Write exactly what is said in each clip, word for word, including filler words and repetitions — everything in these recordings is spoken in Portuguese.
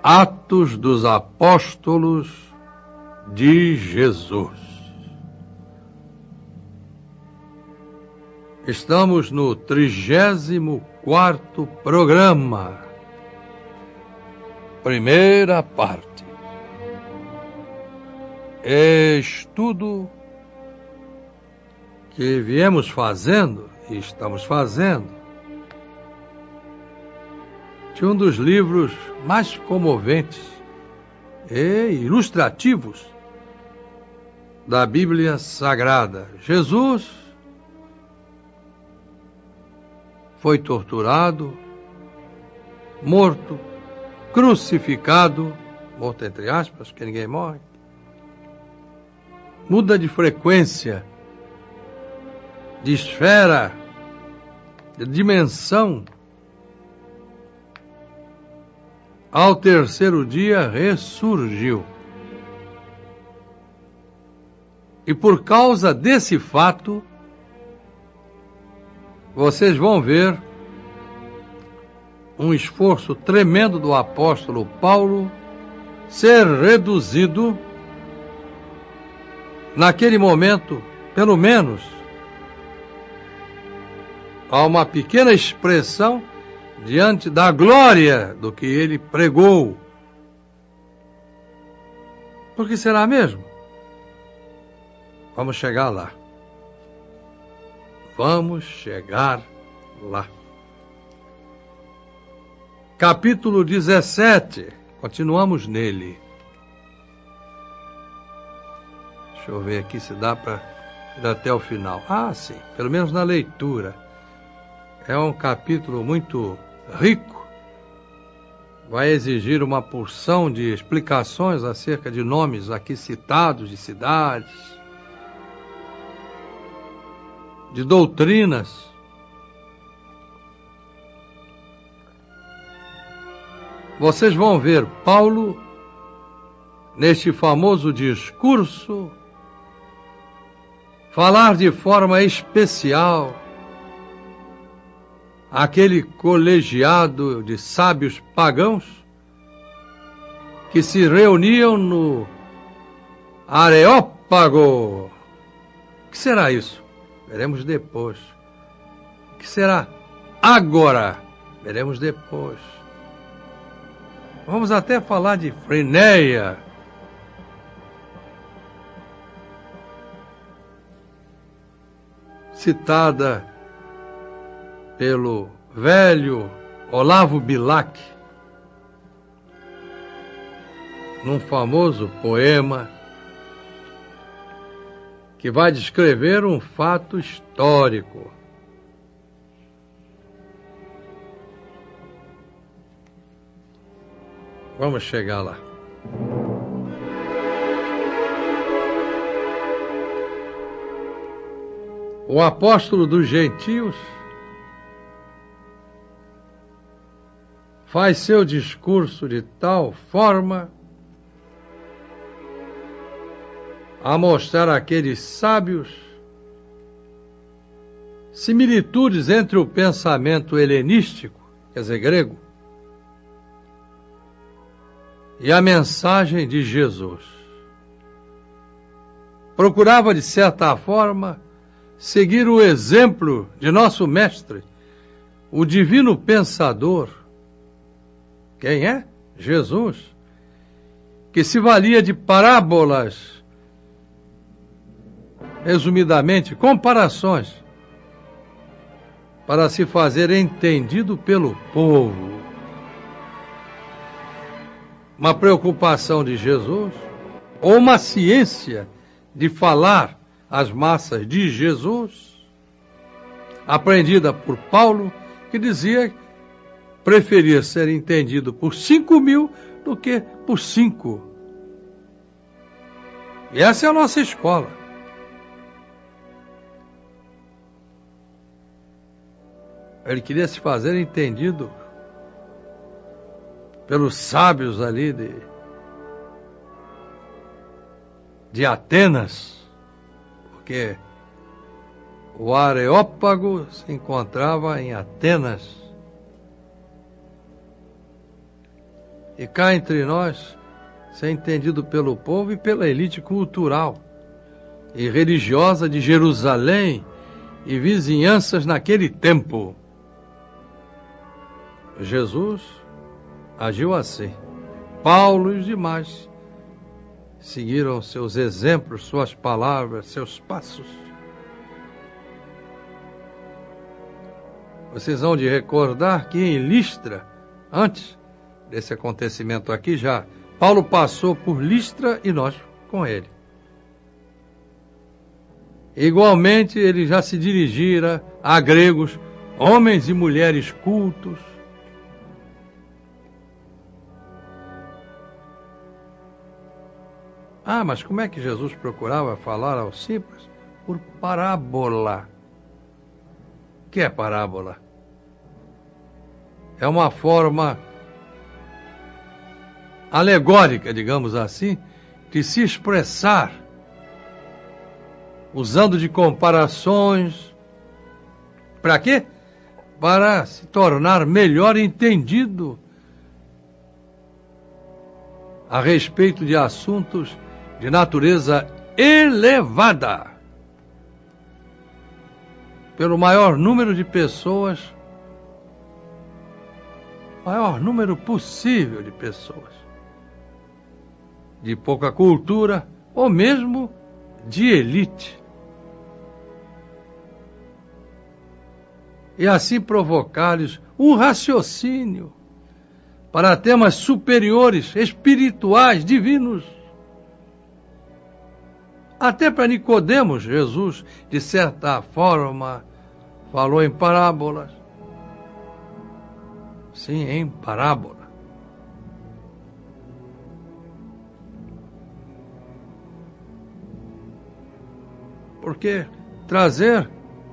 Atos dos Apóstolos de Jesus. Estamos no trigésimo quarto programa, primeira parte. Estudo que viemos fazendo e estamos fazendo de um dos livros mais comoventes e ilustrativos da Bíblia Sagrada. Jesus foi torturado, morto, crucificado, morto entre aspas, que ninguém morre, muda de frequência, de esfera, de dimensão. Ao terceiro dia ressurgiu. E por causa desse fato, vocês vão ver um esforço tremendo do apóstolo Paulo ser reduzido, naquele momento, pelo menos, a uma pequena expressão diante da glória do que ele pregou. Por que será mesmo? Vamos chegar lá. Vamos chegar lá. Capítulo dezessete. Continuamos nele. Deixa eu ver aqui se dá para ir até o final. Ah, sim. Pelo menos na leitura. É um capítulo muito rico. Vai exigir uma porção de explicações acerca de nomes aqui citados, de cidades, de doutrinas. Vocês vão ver Paulo, neste famoso discurso, falar de forma especial aquele colegiado de sábios pagãos que se reuniam no Areópago. O que será isso? Veremos depois. O que será agora? Veremos depois. Vamos até falar de Frinéia. Citada pelo velho Olavo Bilac, num famoso poema que vai descrever um fato histórico. Vamos chegar lá. O apóstolo dos gentios faz seu discurso de tal forma a mostrar àqueles sábios similitudes entre o pensamento helenístico, quer dizer, grego, e a mensagem de Jesus. Procurava, de certa forma, seguir o exemplo de nosso mestre, o divino pensador. Quem é? Jesus, que se valia de parábolas, resumidamente, comparações, para se fazer entendido pelo povo. Uma preocupação de Jesus, ou uma ciência de falar às massas de Jesus, aprendida por Paulo, que dizia preferia ser entendido por cinco mil do que por cinco. E essa é a nossa escola. Ele queria se fazer entendido pelos sábios ali de, de Atenas, porque o Areópago se encontrava em Atenas. e cá entre nós ser entendido pelo povo e pela elite cultural e religiosa de Jerusalém e vizinhanças naquele tempo. Jesus agiu assim. Paulo e os demais seguiram seus exemplos, suas palavras, seus passos. Vocês vão de recordar que em Listra, antes desse acontecimento aqui já, Paulo passou por Listra e nós com ele. Igualmente, ele já se dirigira a gregos, homens e mulheres cultos. Ah, mas como é que Jesus procurava falar aos simples? Por parábola. O que é parábola? É uma forma alegórica, digamos assim, de se expressar, usando de comparações. Para quê? Para se tornar melhor entendido a respeito de assuntos de natureza elevada, pelo maior número de pessoas, maior número possível de pessoas, de pouca cultura ou mesmo de elite. E assim provocar-lhes um raciocínio para temas superiores, espirituais, divinos. Até para Nicodemos, Jesus, de certa forma, falou em parábolas. Sim, em parábola. Porque trazer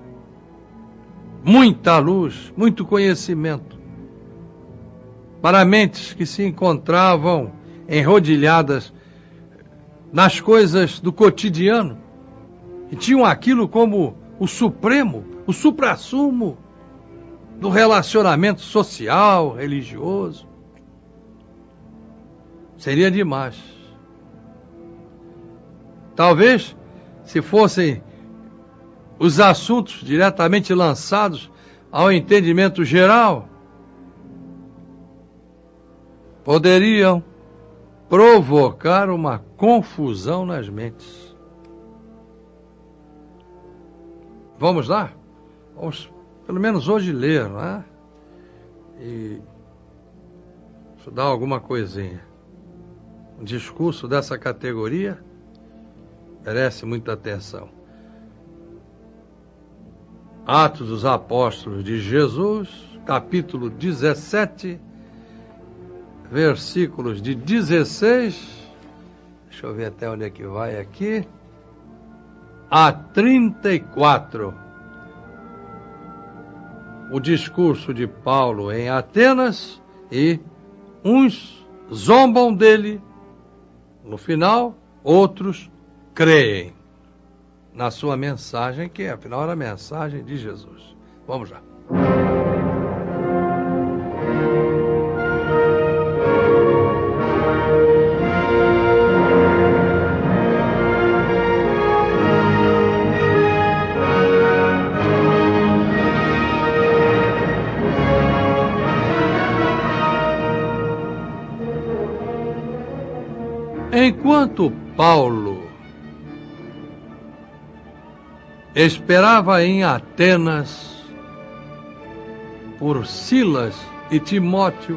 muita luz, muito conhecimento para mentes que se encontravam enrodilhadas nas coisas do cotidiano e tinham aquilo como o supremo, o suprassumo do relacionamento social, religioso. Seria demais. Talvez, se fossem os assuntos diretamente lançados ao entendimento geral, poderiam provocar uma confusão nas mentes. Vamos lá? Vamos, pelo menos hoje, ler, não é? E estudar alguma coisinha. Um discurso dessa categoria merece muita atenção. Atos dos Apóstolos de Jesus, capítulo dezessete, versículos de dezesseis, deixa eu ver até onde é que vai aqui, a trinta e quatro. O discurso de Paulo em Atenas, e uns zombam dele, no final, outros creem na sua mensagem, que afinal era a mensagem de Jesus. Vamos lá. Enquanto Paulo esperava em Atenas por Silas e Timóteo,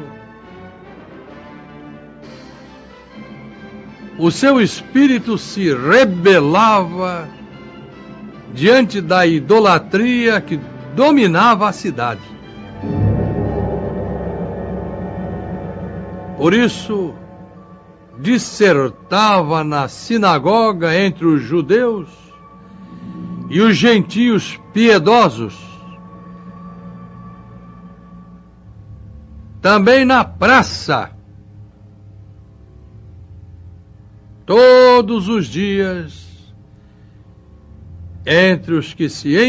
o seu espírito se rebelava diante da idolatria que dominava a cidade. Por isso, dissertava na sinagoga entre os judeus e os gentios piedosos, também na praça, todos os dias, entre os que se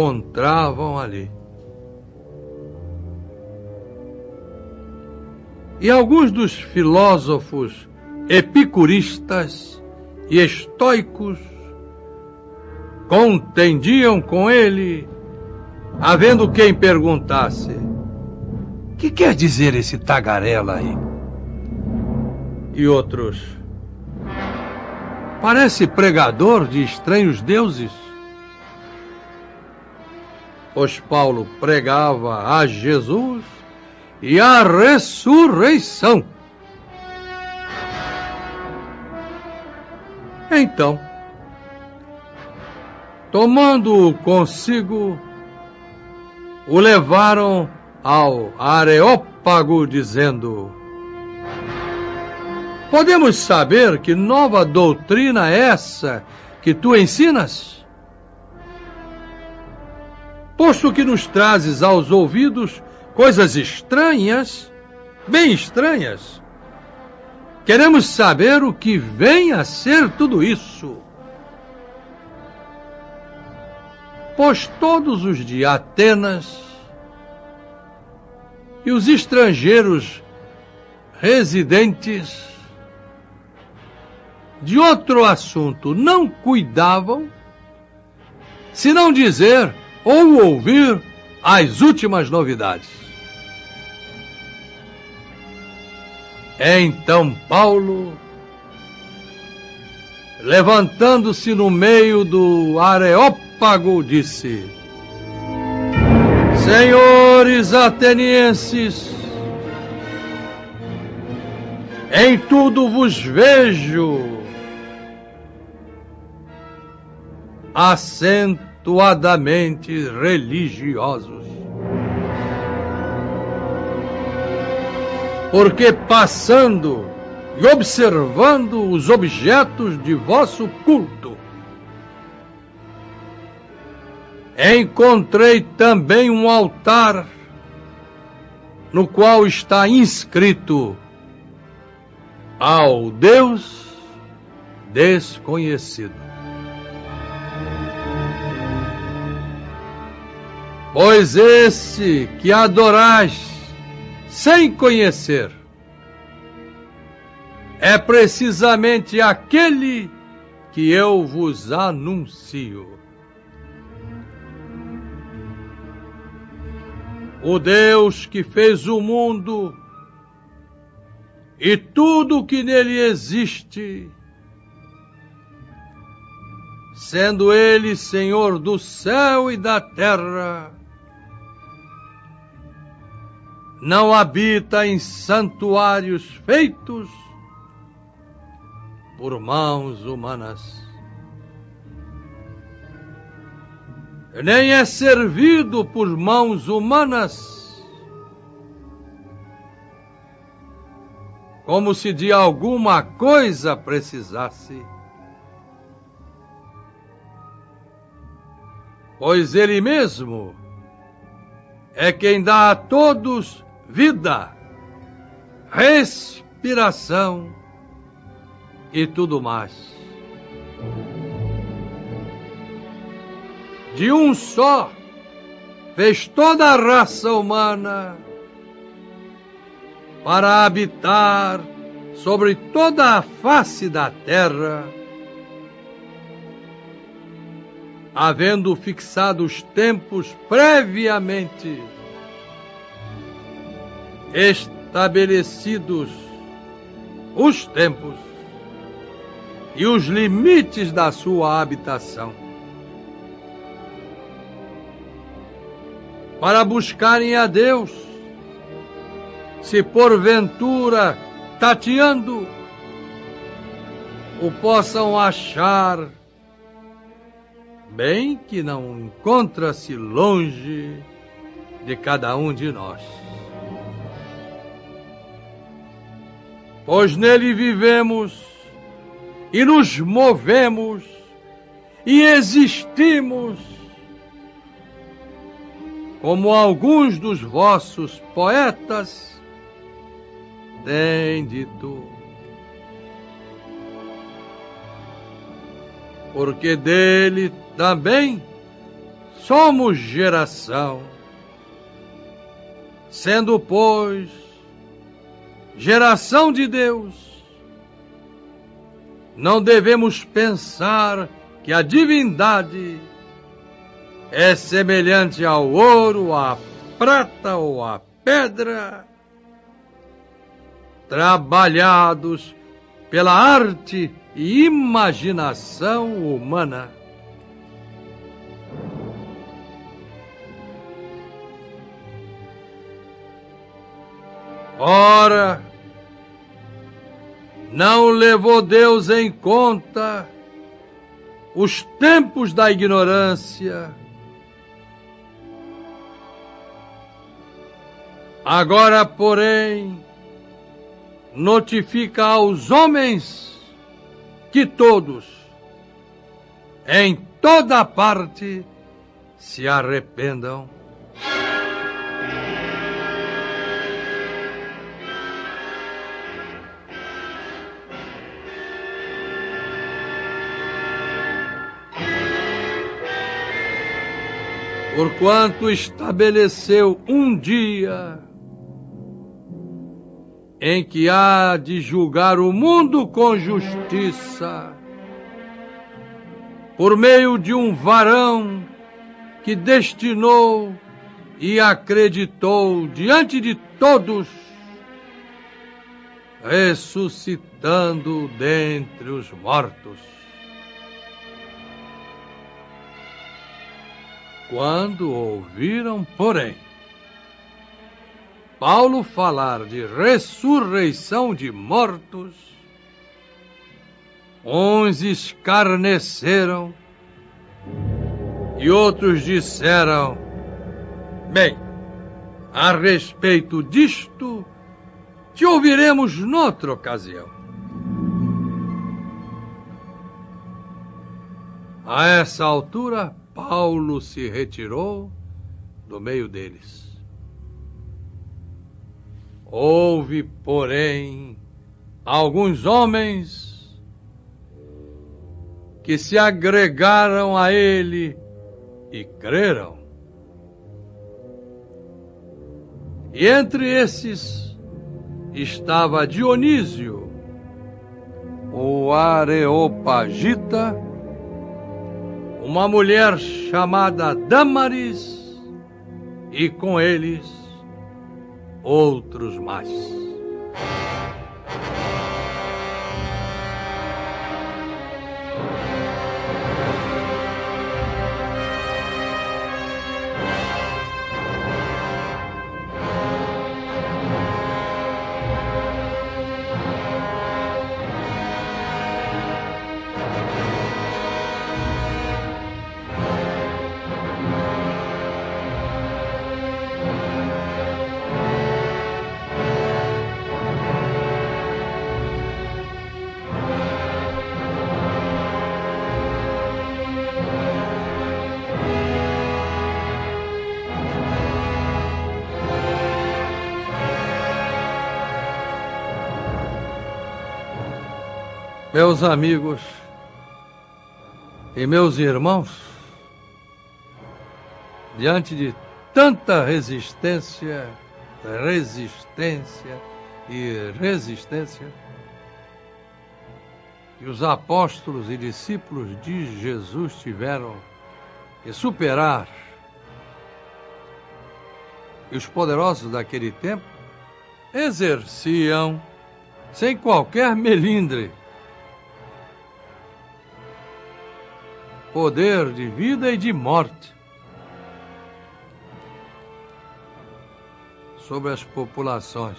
encontravam ali. E alguns dos filósofos epicuristas e estoicos contendiam com ele, havendo quem perguntasse: que quer dizer esse tagarela aí? E outros: parece pregador de estranhos deuses. Pois Paulo pregava a Jesus e a ressurreição. Então, tomando-o consigo, o levaram ao Areópago, dizendo: podemos saber que nova doutrina é essa que tu ensinas? Posto que nos trazes aos ouvidos coisas estranhas, bem estranhas, queremos saber o que vem a ser tudo isso. Pois todos os de Atenas e os estrangeiros residentes de outro assunto não cuidavam, senão dizer ou ouvir as últimas novidades. Então Paulo, levantando-se no meio do Areópago, disse: senhores atenienses, em tudo vos vejo acentuadamente religiosos. Porque passando e observando os objetos de vosso culto, encontrei também um altar no qual está inscrito: ao Deus desconhecido. Pois esse que adorais sem conhecer é precisamente aquele que eu vos anuncio. O Deus que fez o mundo e tudo o que nele existe, sendo ele Senhor do céu e da terra, não habita em santuários feitos por mãos humanas, nem é servido por mãos humanas, como se de alguma coisa precisasse, pois ele mesmo é quem dá a todos vida, respiração e tudo mais. De um só fez toda a raça humana para habitar sobre toda a face da terra, havendo fixado os tempos previamente estabelecidos, os tempos e os limites da sua habitação, para buscarem a Deus, se porventura, tateando, o possam achar, bem que não encontra-se longe de cada um de nós. Pois nele vivemos e nos movemos e existimos, como alguns dos vossos poetas têm dito. Porque dele também somos geração, sendo, pois, geração de Deus, não devemos pensar que a divindade é semelhante ao ouro, à prata ou à pedra, trabalhados pela arte e imaginação humana. Ora, não levou Deus em conta os tempos da ignorância. Agora, porém, notifica aos homens que todos, em toda parte, se arrependam. Porquanto estabeleceu um dia em que há de julgar o mundo com justiça, por meio de um varão que destinou e acreditou diante de todos, ressuscitando dentre os mortos. Quando ouviram, porém, Paulo falar de ressurreição de mortos, uns escarneceram e outros disseram: bem, a respeito disto, te ouviremos noutra ocasião. A essa altura, Paulo se retirou do meio deles. Houve, porém, alguns homens que se agregaram a ele e creram. E entre esses estava Dionísio, o Areopagita, uma mulher chamada Dâmaris, e com eles outros mais. Meus amigos e meus irmãos, diante de tanta resistência, resistência e resistência, que os apóstolos e discípulos de Jesus tiveram que superar, e os poderosos daquele tempo exerciam, sem qualquer melindre, poder de vida e de morte sobre as populações.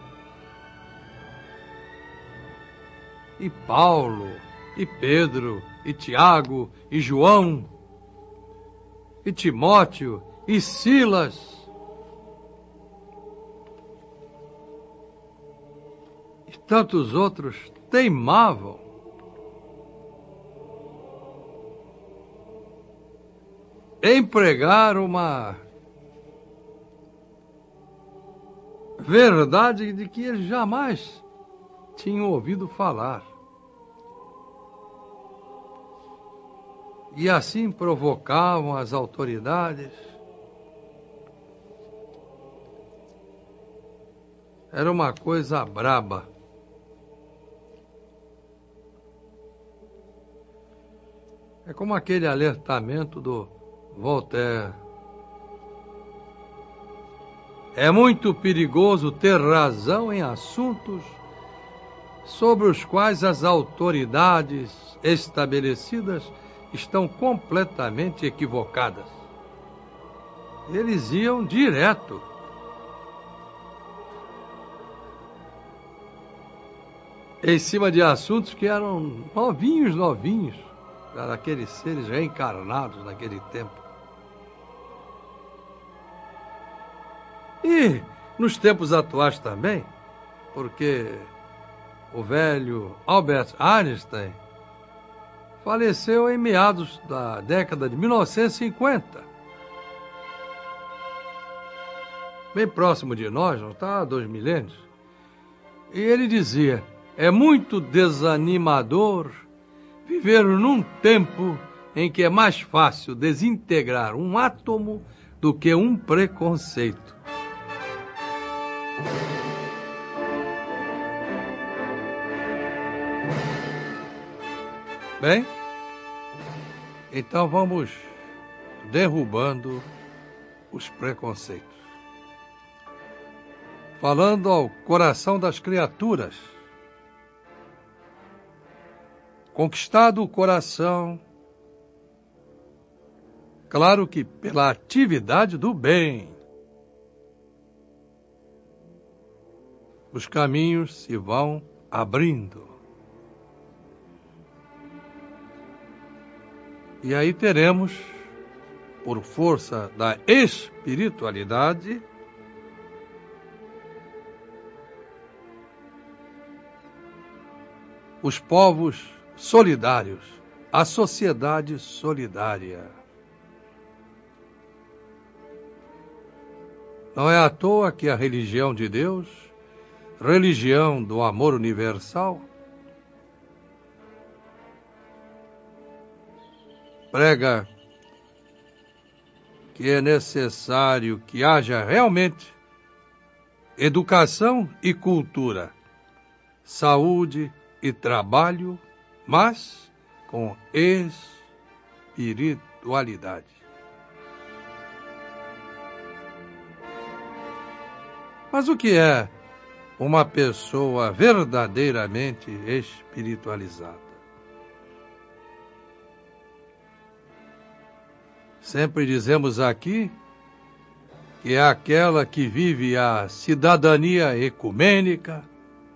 E Paulo, e Pedro, e Tiago, e João, e Timóteo, e Silas, e tantos outros teimavam em pregar uma verdade de que eles jamais tinham ouvido falar. E assim provocavam as autoridades era uma coisa braba. É como aquele alertamento do Voltaire. É muito perigoso ter razão em assuntos sobre os quais as autoridades estabelecidas estão completamente equivocadas. Eles iam direto. Em cima de assuntos que eram novinhos, novinhos, para aqueles seres reencarnados naquele tempo. E nos tempos atuais também, porque o velho Albert Einstein faleceu em meados da década de mil novecentos e cinquenta. Bem próximo de nós, não está? Dois milênios. E ele dizia: é muito desanimador viver num tempo em que é mais fácil desintegrar um átomo do que um preconceito. Bem, então vamos derrubando os preconceitos. Falando ao coração das criaturas. Conquistado o coração, claro que pela atividade do bem, os caminhos se vão abrindo. E aí teremos, por força da espiritualidade, os povos solidários, a sociedade solidária. Não é à toa que a religião de Deus, religião do amor universal, prega que é necessário que haja realmente educação e cultura, saúde e trabalho, mas com espiritualidade. Mas o que é uma pessoa verdadeiramente espiritualizada? Sempre dizemos aqui que é aquela que vive a cidadania ecumênica,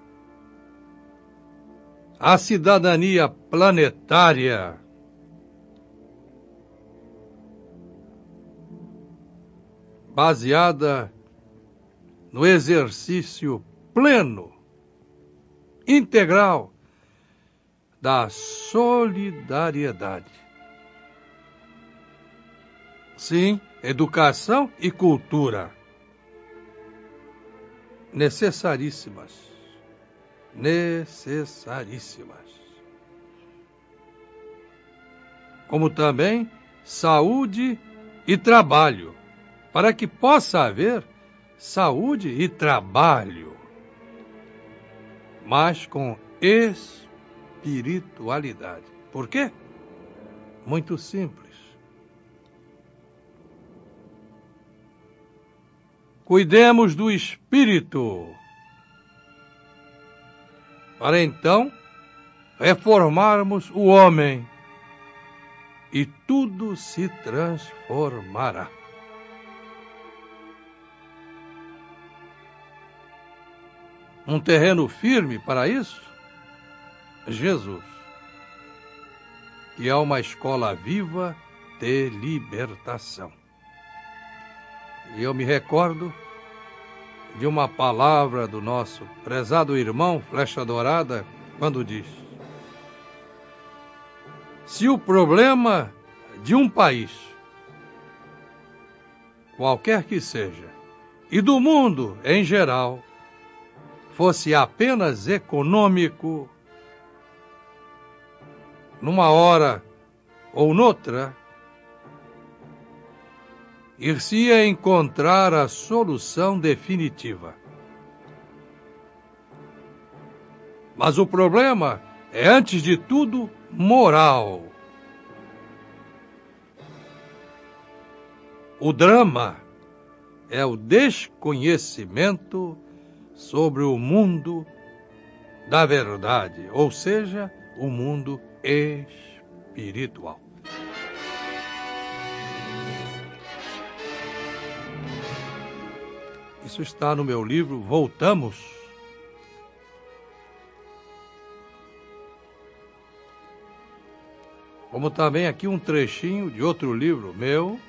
a cidadania planetária, baseada no exercício pleno, integral da solidariedade. Sim, educação e cultura. Necessaríssimas. Necessaríssimas. Como também saúde e trabalho, para que possa haver saúde e trabalho, mas com espiritualidade. Por quê? Muito simples. Cuidemos do espírito, para então reformarmos o homem e tudo se transformará. Um terreno firme para isso? Jesus, que é uma escola viva de libertação. E eu me recordo de uma palavra do nosso prezado irmão Flecha Dourada, quando diz: se o problema de um país, qualquer que seja, e do mundo em geral, fosse apenas econômico, numa hora ou noutra, ir-se-ia encontrar a solução definitiva. Mas o problema é, antes de tudo, moral. O drama é o desconhecimento sobre o mundo da verdade, ou seja, o mundo espiritual. Isso está no meu livro Voltamos. Como também aqui um trechinho de outro livro meu,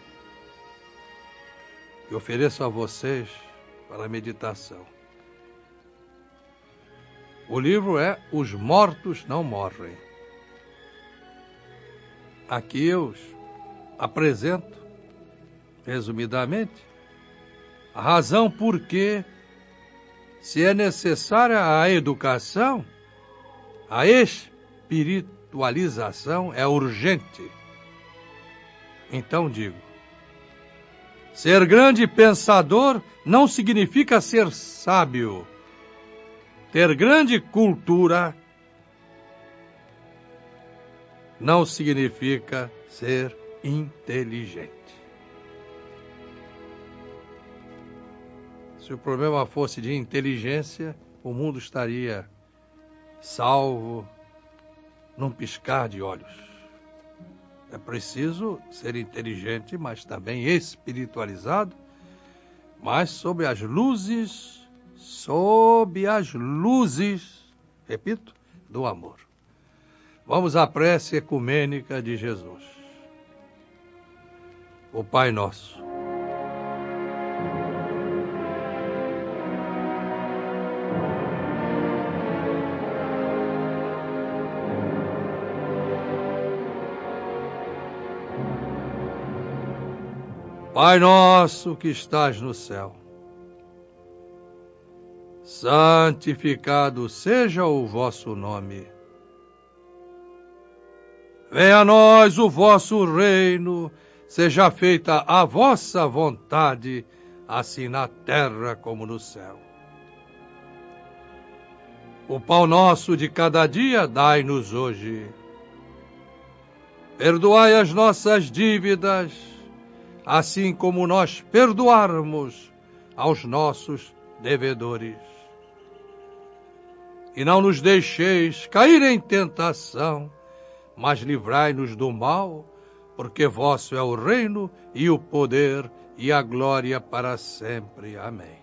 que ofereço a vocês para meditação. O livro é Os Mortos Não Morrem. Aqui eu apresento, resumidamente, a razão por que, se é necessária a educação, a espiritualização é urgente. Então digo, ser grande pensador não significa ser sábio. Ter grande cultura não significa ser inteligente. Se o problema fosse de inteligência, o mundo estaria salvo num piscar de olhos. É preciso ser inteligente, mas também espiritualizado, mas sob as luzes, sob as luzes, repito, do amor. Vamos à prece ecumênica de Jesus. O Pai Nosso. Pai nosso que estás no céu, santificado seja o vosso nome. Venha a nós o vosso reino, seja feita a vossa vontade, assim na terra como no céu. O pão nosso de cada dia dai-nos hoje. Perdoai as nossas dívidas, assim como nós perdoarmos aos nossos devedores. E não nos deixeis cair em tentação, mas livrai-nos do mal, porque vosso é o reino e o poder e a glória para sempre. Amém.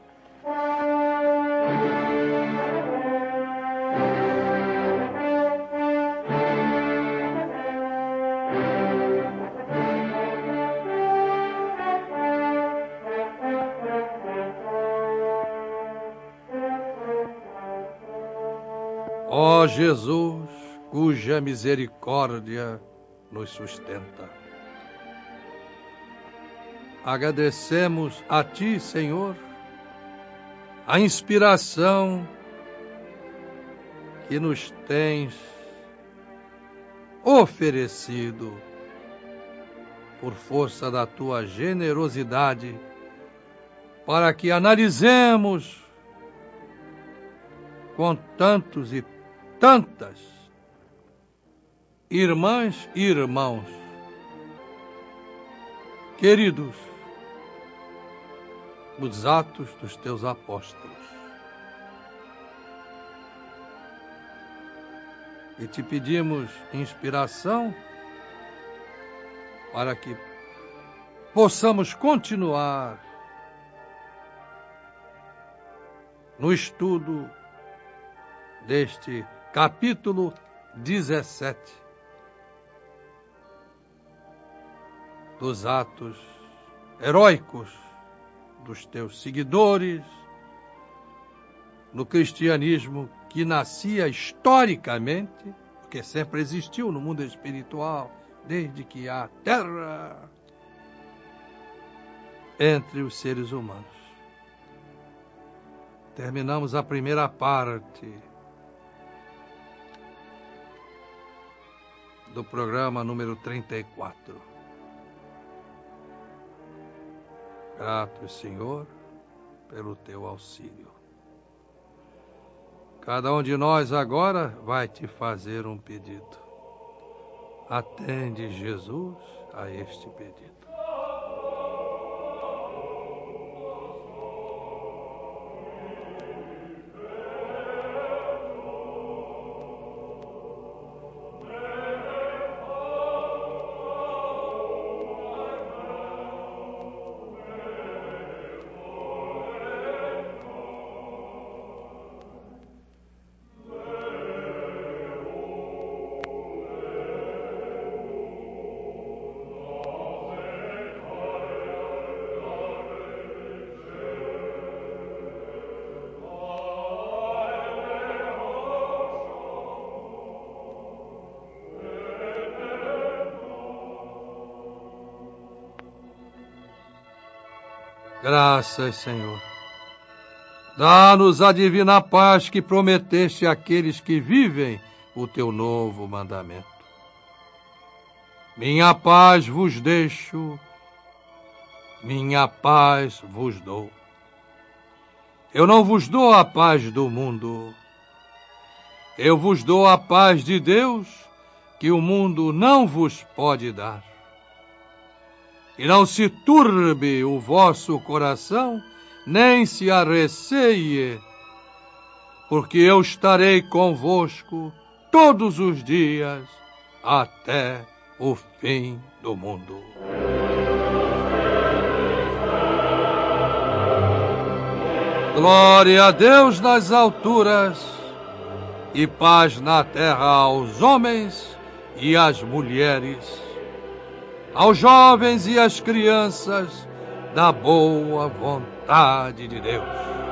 Ó Jesus, cuja misericórdia nos sustenta. Agradecemos a Ti, Senhor, a inspiração que nos tens oferecido por força da Tua generosidade, para que analisemos com tantos e tantas irmãs e irmãos queridos, os atos dos teus apóstolos. E te pedimos inspiração para que possamos continuar no estudo deste capítulo dezessete dos atos heróicos dos teus seguidores no cristianismo que nascia historicamente, porque sempre existiu no mundo espiritual, desde que há terra entre os seres humanos. Terminamos a primeira parte do programa número trinta e quatro. Grato, Senhor, pelo teu auxílio. cada um de nós agora vai te fazer um pedido. Atende, Jesus, a este pedido. Graças, Senhor. Dá-nos a divina paz que prometeste àqueles que vivem o teu novo mandamento. Minha paz vos deixo, minha paz vos dou. Eu não vos dou a paz do mundo. Eu vos dou a paz de Deus, que o mundo não vos pode dar. E não se turbe o vosso coração, nem se arreceie, porque eu estarei convosco todos os dias até o fim do mundo. Glória a Deus nas alturas e paz na terra aos homens e às mulheres, aos jovens e às crianças da boa vontade de Deus.